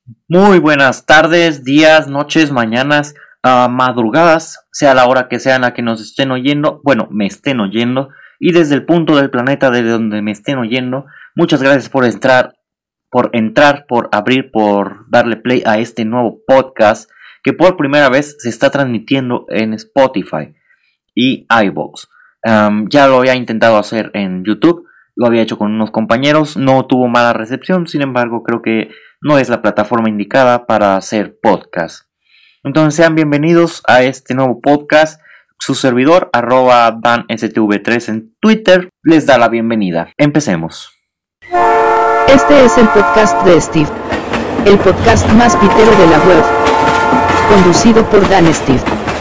Muy buenas tardes, días, noches, mañanas, madrugadas, sea la hora que sea en la que nos estén oyendo, bueno, me estén oyendo, y desde el punto del planeta desde donde me estén oyendo, muchas gracias por abrir, por darle play a este nuevo podcast que por primera vez se está transmitiendo en Spotify y iVoox. Ya lo había intentado hacer en YouTube, lo había hecho con unos compañeros, no tuvo mala recepción, sin embargo creo que no es la plataforma indicada para hacer podcast. Entonces sean bienvenidos a este nuevo podcast. Su servidor, DanSTV3 en Twitter, les da la bienvenida. Empecemos. Este es el podcast de Steve, el podcast más pitero de la web, conducido por Dan Steve.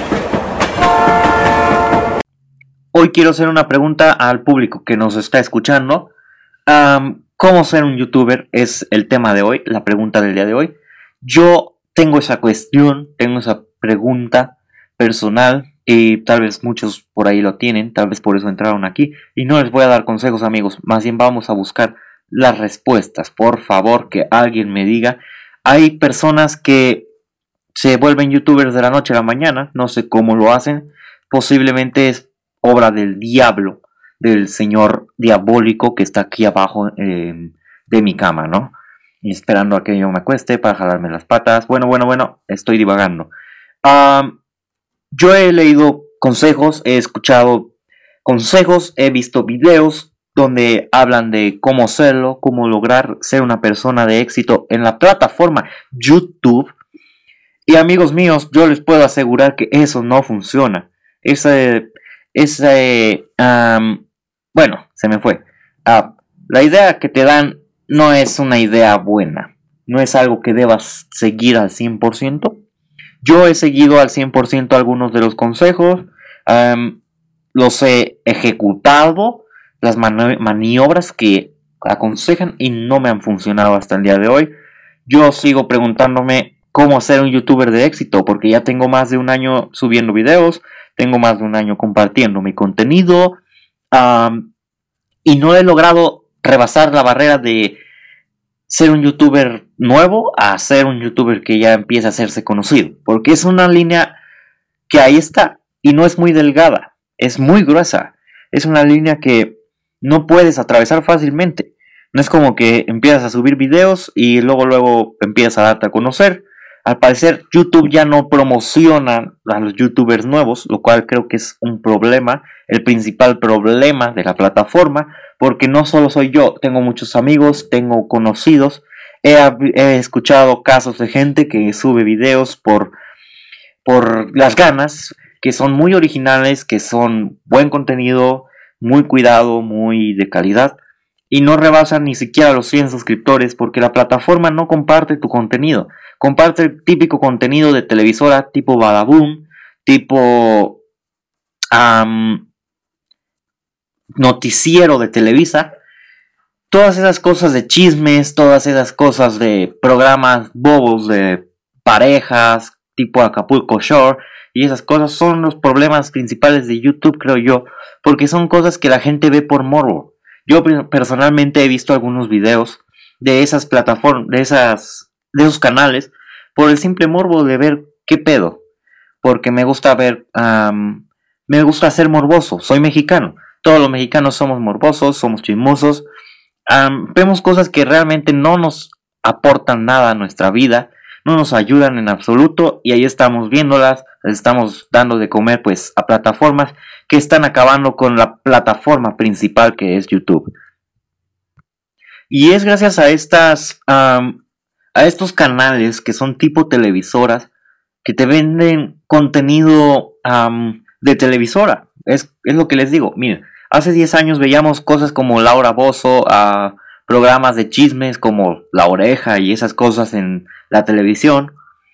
Hoy quiero hacer una pregunta al público que nos está escuchando. ¿Cómo ser un youtuber? Es el tema de hoy, la pregunta del día de hoy. Yo tengo esa cuestión, tengo esa pregunta personal y tal vez muchos por ahí lo tienen, tal vez por eso entraron aquí. Y no les voy a dar consejos, amigos, más bien vamos a buscar las respuestas. Por favor, que alguien me diga. Hay personas que se vuelven youtubers de la noche a la mañana, no sé cómo lo hacen, posiblemente es obra del diablo, del señor diabólico que está aquí abajo de mi cama, ¿no? Y esperando a que yo me acueste para jalarme las patas. Bueno, estoy divagando. Yo he leído consejos, he escuchado consejos, he visto videos donde hablan de cómo hacerlo, cómo lograr ser una persona de éxito en la plataforma YouTube. Y amigos míos, yo les puedo asegurar que eso no funciona. Bueno, se me fue. La idea que te dan no es una idea buena. No es algo que debas seguir al 100%. Yo he seguido al 100% algunos de los consejos. Los he ejecutado. Las maniobras que aconsejan y no me han funcionado hasta el día de hoy. Yo sigo preguntándome cómo ser un youtuber de éxito, porque ya tengo más de un año subiendo videos, tengo más de un año compartiendo mi contenido, y no he logrado rebasar la barrera de ser un youtuber nuevo a ser un youtuber que ya empieza a hacerse conocido, porque es una línea que ahí está, y no es muy delgada, es muy gruesa, es una línea que no puedes atravesar fácilmente. No es como que empiezas a subir videos y luego empiezas a darte a conocer. Al parecer YouTube ya no promociona a los youtubers nuevos, lo cual creo que es un problema, el principal problema de la plataforma, porque no solo soy yo, tengo muchos amigos, tengo conocidos, he escuchado casos de gente que sube videos por las ganas, que son muy originales, que son buen contenido, muy cuidado, muy de calidad, y no rebasan ni siquiera los 100 suscriptores porque la plataforma no comparte tu contenido. Comparte el típico contenido de televisora tipo Badaboom, tipo noticiero de Televisa. Todas esas cosas de chismes, todas esas cosas de programas bobos de parejas, tipo Acapulco Shore, y esas cosas son los problemas principales de YouTube, creo yo, porque son cosas que la gente ve por morbo. Yo personalmente he visto algunos videos de esas plataformas, de esos canales, por el simple morbo de ver qué pedo, porque me gusta me gusta ser morboso, soy mexicano, todos los mexicanos somos morbosos, somos chismosos. Vemos cosas que realmente no nos aportan nada a nuestra vida, no nos ayudan en absoluto, y ahí estamos viéndolas, les estamos dando de comer pues a plataformas que están acabando con la plataforma principal que es YouTube. Y es gracias a estos canales que son tipo televisoras que te venden contenido de televisora. Es lo que les digo. Miren, hace 10 años veíamos cosas como Laura Bozzo, programas de chismes como La Oreja y esas cosas en la televisión.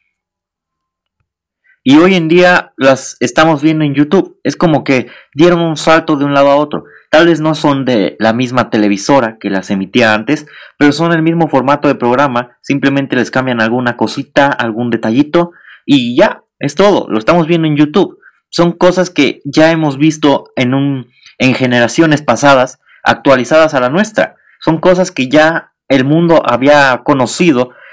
Y hoy en día las estamos viendo en YouTube. Es como que dieron un salto de un lado a otro. Tal vez no son de la misma televisora que las emitía antes, pero son el mismo formato de programa. Simplemente les cambian alguna cosita, algún detallito y ya, es todo. Lo estamos viendo en YouTube. Son cosas que ya hemos visto en generaciones pasadas, actualizadas a la nuestra. Son cosas que ya el mundo había conocido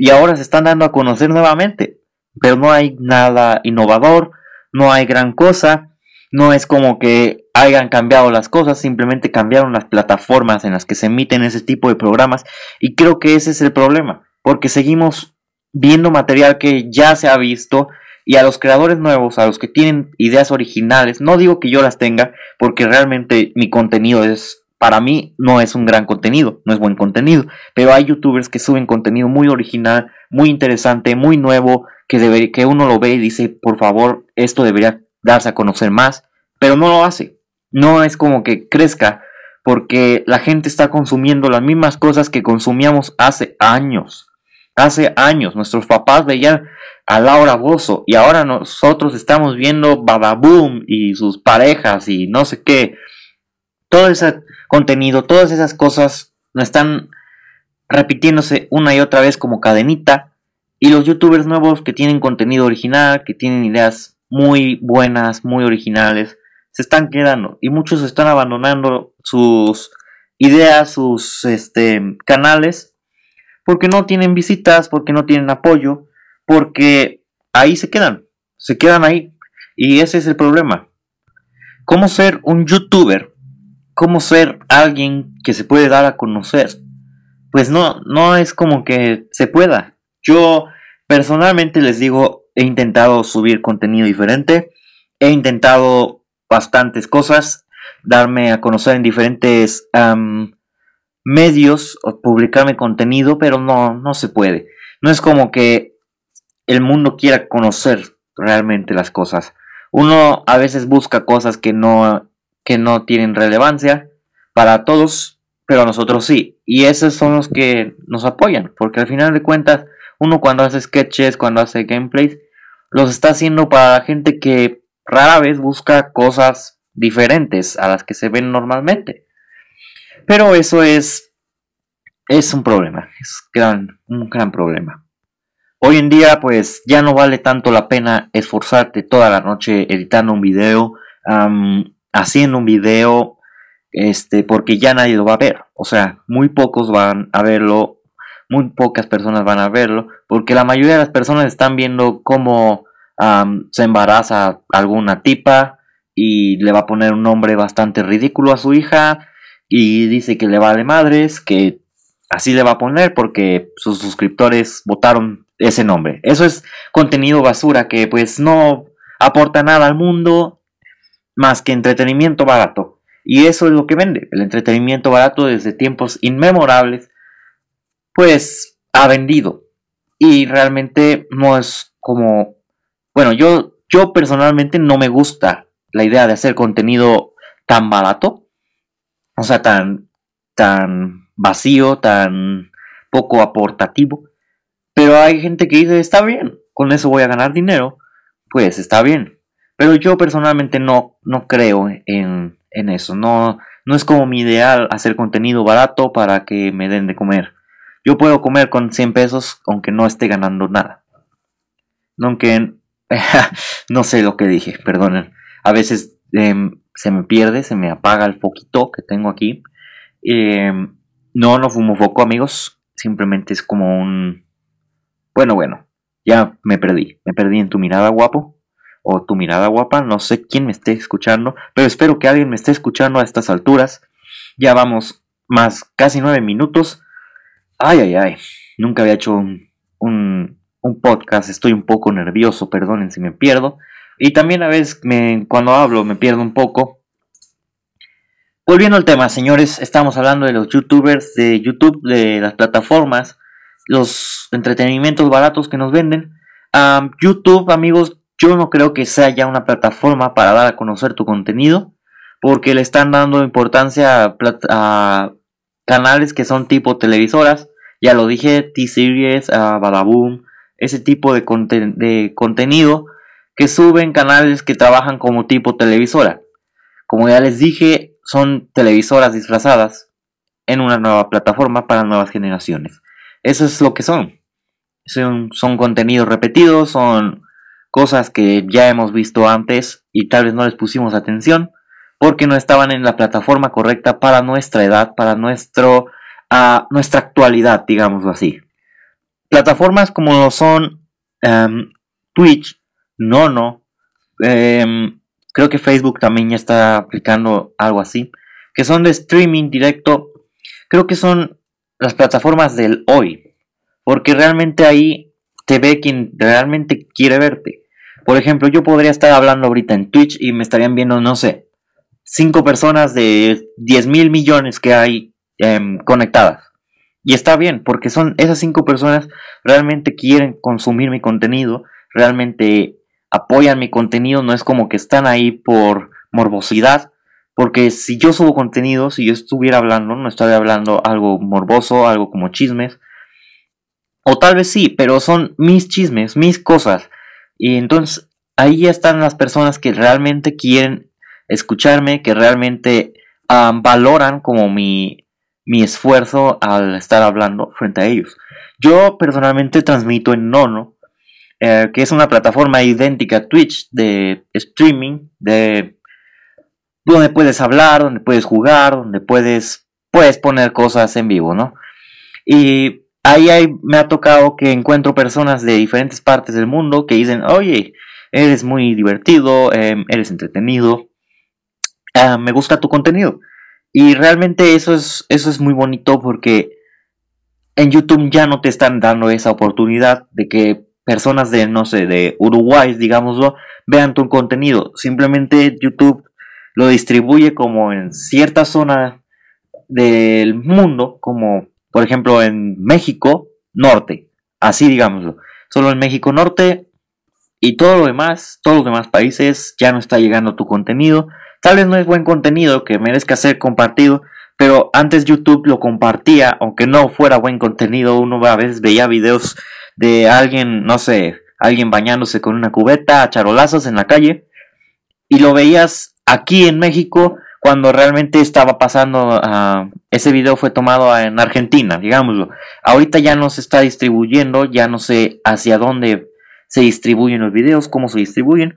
y ahora se están dando a conocer nuevamente, pero no hay nada innovador, no hay gran cosa, no es como que hayan cambiado las cosas, simplemente cambiaron las plataformas en las que se emiten ese tipo de programas, y creo que ese es el problema, porque seguimos viendo material que ya se ha visto, y a los creadores nuevos, a los que tienen ideas originales, no digo que yo las tenga, porque realmente mi contenido es, para mí, no es un gran contenido, no es buen contenido, pero hay youtubers que suben contenido muy original, muy interesante, muy nuevo, que uno lo ve y dice, por favor, esto debería darse a conocer más, pero no lo hace, no es como que crezca, porque la gente está consumiendo las mismas cosas que consumíamos hace años. Hace años nuestros papás veían a Laura Bozzo y ahora nosotros estamos viendo Badaboom y sus parejas y no sé qué. Todo ese contenido, todas esas cosas no están repitiéndose una y otra vez como cadenita, y los youtubers nuevos que tienen contenido original, que tienen ideas muy buenas, muy originales, se están quedando y muchos están abandonando sus ideas, sus canales, porque no tienen visitas, porque no tienen apoyo, porque ahí se quedan ahí, y ese es el problema. ¿Cómo ser un youtuber? ¿Cómo ser alguien que se puede dar a conocer? Pues no es como que se pueda. Yo personalmente les digo, he intentado subir contenido diferente, he intentado bastantes cosas, darme a conocer en diferentes medios o publicarme contenido, pero no se puede. No es como que el mundo quiera conocer realmente las cosas. Uno a veces busca cosas que no tienen relevancia para todos, pero a nosotros sí. Y esos son los que nos apoyan, porque al final de cuentas, uno cuando hace sketches, cuando hace gameplays, los está haciendo para gente que rara vez busca cosas diferentes a las que se ven normalmente. Pero eso es un problema, un gran problema. Hoy en día pues ya no vale tanto la pena esforzarte toda la noche editando un video, haciendo un video, porque ya nadie lo va a ver. O sea, muy pocos van a verlo, muy pocas personas van a verlo, porque la mayoría de las personas están viendo cómo se embaraza alguna tipa y le va a poner un nombre bastante ridículo a su hija y dice que le vale madres, que así le va a poner porque sus suscriptores votaron ese nombre. Eso es contenido basura que pues no aporta nada al mundo más que entretenimiento barato. Y eso es lo que vende. El entretenimiento barato desde tiempos inmemorables pues ha vendido. Y realmente no es como... Bueno, yo personalmente no me gusta la idea de hacer contenido tan barato. O sea, tan vacío, tan poco aportativo. Pero hay gente que dice, está bien, con eso voy a ganar dinero. Pues está bien. Pero yo personalmente no creo en eso. No es como mi ideal hacer contenido barato para que me den de comer. Yo puedo comer con 100 pesos aunque no esté ganando nada. Aunque... no sé lo que dije, perdonen. A veces se me pierde, se me apaga el foquito que tengo aquí. No fumo foco, amigos. Simplemente es como un... Bueno, ya me perdí. Me perdí en tu mirada, guapo. O tu mirada, guapa. No sé quién me esté escuchando, pero espero que alguien me esté escuchando a estas alturas. Ya vamos más casi 9 minutos. Ay. Nunca había hecho un podcast. Estoy un poco nervioso, perdonen si me pierdo. Y también a veces cuando hablo me pierdo un poco. Volviendo al tema, señores, estamos hablando de los youtubers de YouTube, de las plataformas, los entretenimientos baratos que nos venden. YouTube, amigos, yo no creo que sea ya una plataforma para dar a conocer tu contenido, porque le están dando importancia a canales que son tipo televisoras. Ya lo dije, T-Series, Badaboom, ese tipo de contenido que suben canales que trabajan como tipo televisora. Como ya les dije, son televisoras disfrazadas en una nueva plataforma para nuevas generaciones. Eso es lo que son. Son contenidos repetidos, son cosas que ya hemos visto antes y tal vez no les pusimos atención porque no estaban en la plataforma correcta para nuestra edad, para nuestra actualidad, digámoslo así. plataformas como son Twitch, Nono, creo que Facebook también ya está aplicando algo así, que son de streaming directo, creo que son las plataformas del hoy, porque realmente ahí te ve quien realmente quiere verte. Por ejemplo, yo podría estar hablando ahorita en Twitch y me estarían viendo, no sé, 5 personas de 10.000 millones que hay conectadas. Y está bien, porque son esas 5 personas realmente quieren consumir mi contenido, realmente apoyan mi contenido, no es como que están ahí por morbosidad, porque si yo subo contenido, si yo estuviera hablando, no estaría hablando algo morboso, algo como chismes, o tal vez sí, pero son mis chismes, mis cosas, y entonces ahí ya están las personas que realmente quieren escucharme, que realmente valoran como mi esfuerzo al estar hablando frente a ellos. Yo personalmente transmito en Nono, que es una plataforma idéntica a Twitch de streaming, de donde puedes hablar, donde puedes jugar, donde puedes poner cosas en vivo, ¿no? Y me ha tocado que encuentro personas de diferentes partes del mundo que dicen, oye, eres muy divertido, eres entretenido, me gusta tu contenido. Y realmente eso es muy bonito porque en YouTube ya no te están dando esa oportunidad de que personas de, no sé, de Uruguay, digámoslo, vean tu contenido. Simplemente YouTube lo distribuye como en cierta zona del mundo, como por ejemplo en México Norte, así digámoslo. Solo en México Norte y todo lo demás, todos los demás países ya no está llegando tu contenido. Tal vez no es buen contenido que merezca ser compartido, pero antes YouTube lo compartía, aunque no fuera buen contenido. Uno a veces veía videos de alguien, no sé, alguien bañándose con una cubeta a charolazos en la calle, y lo veías aquí en México cuando realmente estaba pasando. Ese video fue tomado en Argentina, digámoslo. Ahorita ya no se está distribuyendo, ya no sé hacia dónde se distribuyen los videos, cómo se distribuyen.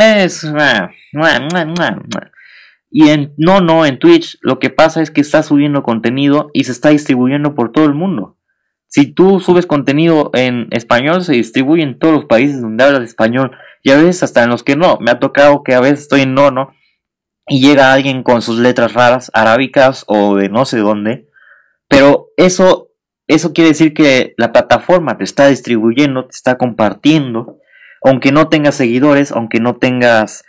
Y en Twitch lo que pasa es que está subiendo contenido y se está distribuyendo por todo el mundo. Si tú subes contenido en español, se distribuye en todos los países donde hablas español, y a veces hasta en los que no. Me ha tocado que a veces estoy en Nono y llega alguien con sus letras raras, arábicas o de no sé dónde, pero eso quiere decir que la plataforma te está distribuyendo, te está compartiendo, aunque no tengas seguidores, aunque no tengas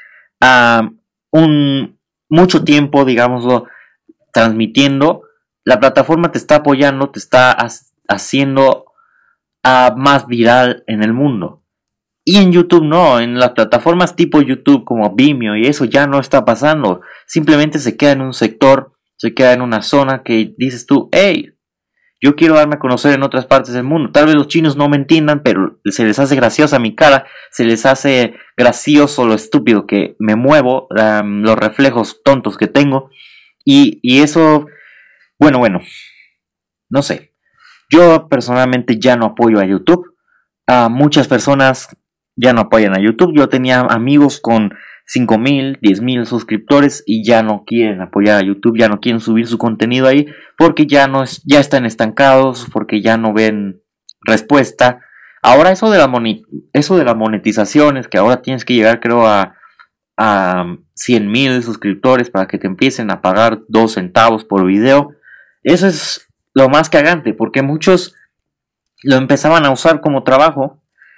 mucho tiempo, digámoslo, transmitiendo. La plataforma te está apoyando, te está haciendo más viral en el mundo. Y en YouTube no, en las plataformas tipo YouTube como Vimeo y eso ya no está pasando. Simplemente se queda en un sector, se queda en una zona que dices tú, hey, yo quiero darme a conocer en otras partes del mundo. Tal vez los chinos no me entiendan, pero se les hace graciosa mi cara, se les hace gracioso lo estúpido que me muevo, los reflejos tontos que tengo. Y eso, bueno, no sé. Yo personalmente ya no apoyo a YouTube. Muchas personas ya no apoyan a YouTube. Yo tenía amigos con 5.000, 10.000 suscriptores y ya no quieren apoyar a YouTube, ya no quieren subir su contenido ahí porque ya están estancados, porque ya no ven respuesta. Ahora eso de las monetizaciones, que ahora tienes que llegar creo a 100.000 suscriptores para que te empiecen a pagar 2 centavos por video. Eso es lo más cagante, porque muchos lo empezaban a usar como trabajo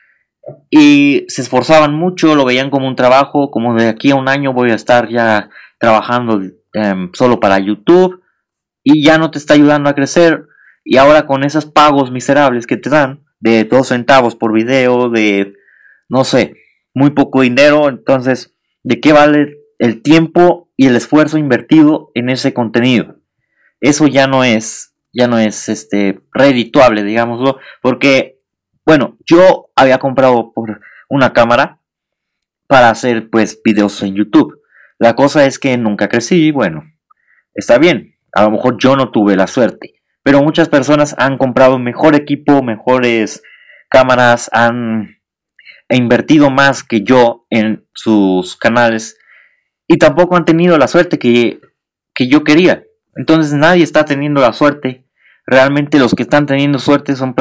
y se esforzaban mucho, lo veían como un trabajo, como de aquí a un año voy a estar ya trabajando solo para YouTube, y ya no te está ayudando a crecer. Y ahora con esos pagos miserables que te dan de 2 centavos por video, de no sé, muy poco dinero, entonces ¿de qué vale el tiempo y el esfuerzo invertido en ese contenido? Eso ya no es redituable, digámoslo, porque bueno, yo había comprado por una cámara para hacer pues videos en YouTube. La cosa es que nunca crecí. Bueno, está bien, a lo mejor yo no tuve la suerte, pero muchas personas han comprado mejor equipo, mejores cámaras, han invertido más que yo en sus canales y tampoco han tenido la suerte que yo quería. Entonces nadie está teniendo la suerte Realmente los que están teniendo suerte son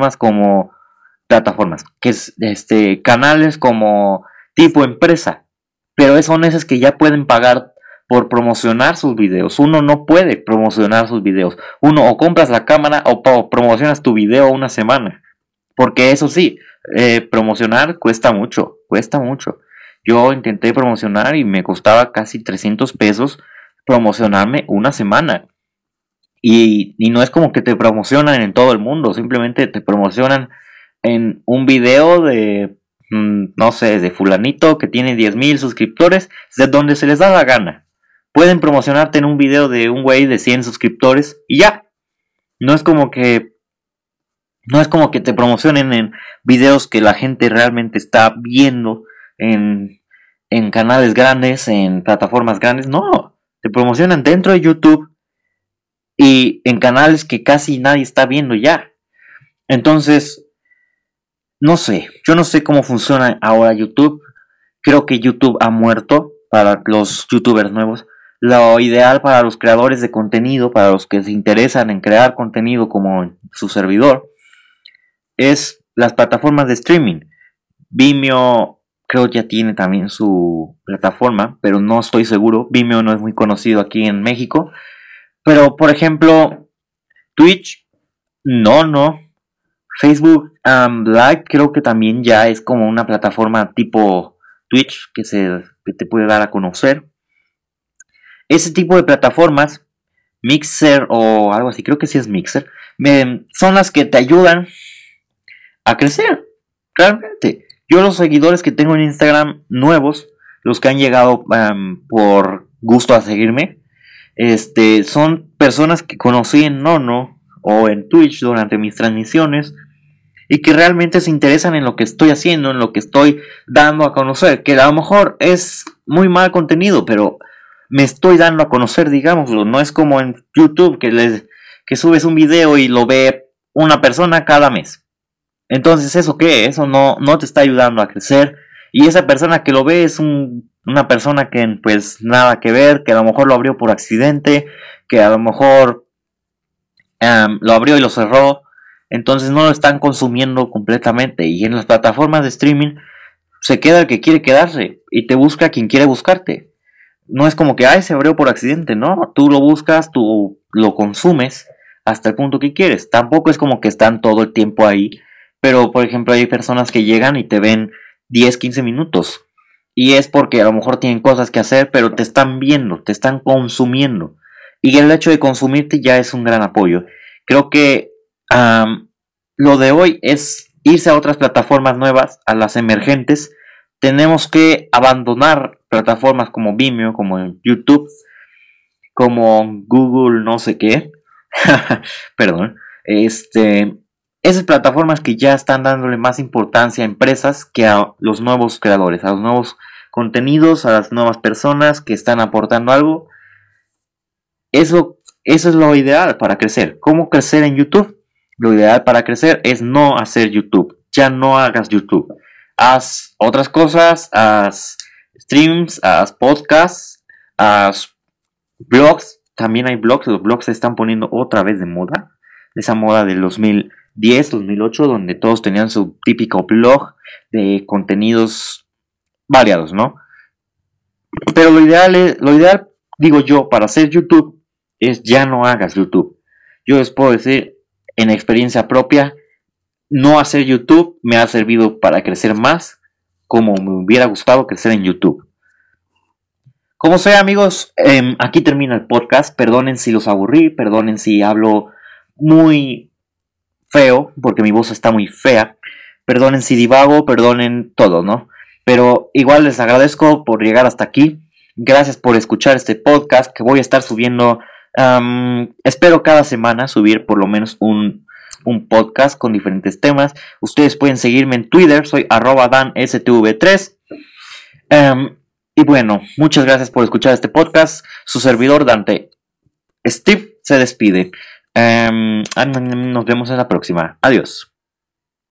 que es canales como tipo empresa, pero son esas que ya pueden pagar por promocionar sus videos. Uno no puede promocionar sus videos. Uno o compras la cámara o promocionas tu video una semana, porque eso sí, promocionar cuesta mucho, cuesta mucho. Yo intenté promocionar y me costaba casi 300 pesos promocionarme una semana. Y no es como que te promocionan en todo el mundo, simplemente te promocionan en un video de, no sé, de fulanito que tiene 10,000 suscriptores, de donde se les da la gana. Pueden promocionarte en un video de un güey de 100 suscriptores y ya. No es como que, no es como que te promocionen en videos que la gente realmente está viendo en canales grandes, en plataformas grandes. No, te promocionan dentro de YouTube y en canales que casi nadie está viendo ya. Entonces, no sé, yo no sé cómo funciona ahora YouTube. Creo que YouTube ha muerto para los youtubers nuevos. Lo ideal para los creadores de contenido, para los que se interesan en crear contenido como su servidor, es las plataformas de streaming. Vimeo creo que ya tiene también su plataforma, pero no estoy seguro. Vimeo no es muy conocido aquí en México. Pero, por ejemplo, Twitch, no. Facebook Live creo que también ya es como una plataforma tipo Twitch que te puede dar a conocer. Ese tipo de plataformas, Mixer o algo así, creo que sí es Mixer, son las que te ayudan a crecer. Realmente, yo los seguidores que tengo en Instagram nuevos, los que han llegado por gusto a seguirme, son personas que conocí en Nono o en Twitch durante mis transmisiones y que realmente se interesan en lo que estoy haciendo, en lo que estoy dando a conocer, que a lo mejor es muy mal contenido, pero me estoy dando a conocer, digámoslo. No es como en YouTube que subes un video y lo ve una persona cada mes. Entonces, ¿eso qué? Eso no te está ayudando a crecer. Y esa persona que lo ve es una persona que pues nada que ver, que a lo mejor lo abrió por accidente, que a lo mejor lo abrió y lo cerró. Entonces no lo están consumiendo completamente. Y en las plataformas de streaming se queda el que quiere quedarse y te busca quien quiere buscarte. No es como que, ay, se abrió por accidente. No, tú lo buscas, tú lo consumes hasta el punto que quieres. Tampoco es como que están todo el tiempo ahí. Pero, por ejemplo, hay personas que llegan y te ven 10, 15 minutos. Y es porque a lo mejor tienen cosas que hacer, pero te están viendo, te están consumiendo. Y el hecho de consumirte ya es un gran apoyo. Creo que lo de hoy es irse a otras plataformas nuevas, a las emergentes. Tenemos que abandonar plataformas como Vimeo, como YouTube, como Google, no sé qué. Perdón. Esas plataformas que ya están dándole más importancia a empresas que a los nuevos creadores, a los nuevos contenidos, a las nuevas personas que están aportando algo. Eso es lo ideal para crecer. ¿Cómo crecer en YouTube? Lo ideal para crecer es no hacer YouTube. Ya no hagas YouTube. Haz otras cosas, haz streams, haz podcasts, haz blogs. También hay blogs. Los blogs se están poniendo otra vez de moda. Esa moda del 2010, 2008, donde todos tenían su típico blog de contenidos variados, ¿no? Pero lo ideal, digo yo, para hacer YouTube es ya no hagas YouTube. Yo les puedo decir, en experiencia propia, no hacer YouTube me ha servido para crecer más, como me hubiera gustado crecer en YouTube. Como sea, amigos, aquí termina el podcast. Perdonen si los aburrí, perdonen si hablo muy feo, porque mi voz está muy fea. Perdonen si divago, perdonen todo, ¿no? Pero igual les agradezco por llegar hasta aquí. Gracias por escuchar este podcast que voy a estar subiendo. Espero cada semana subir por lo menos un podcast con diferentes temas. Ustedes pueden seguirme en Twitter, soy @danstv3. Y bueno, muchas gracias por escuchar este podcast. Su servidor Dante Steve se despide. Nos vemos en la próxima. Adiós.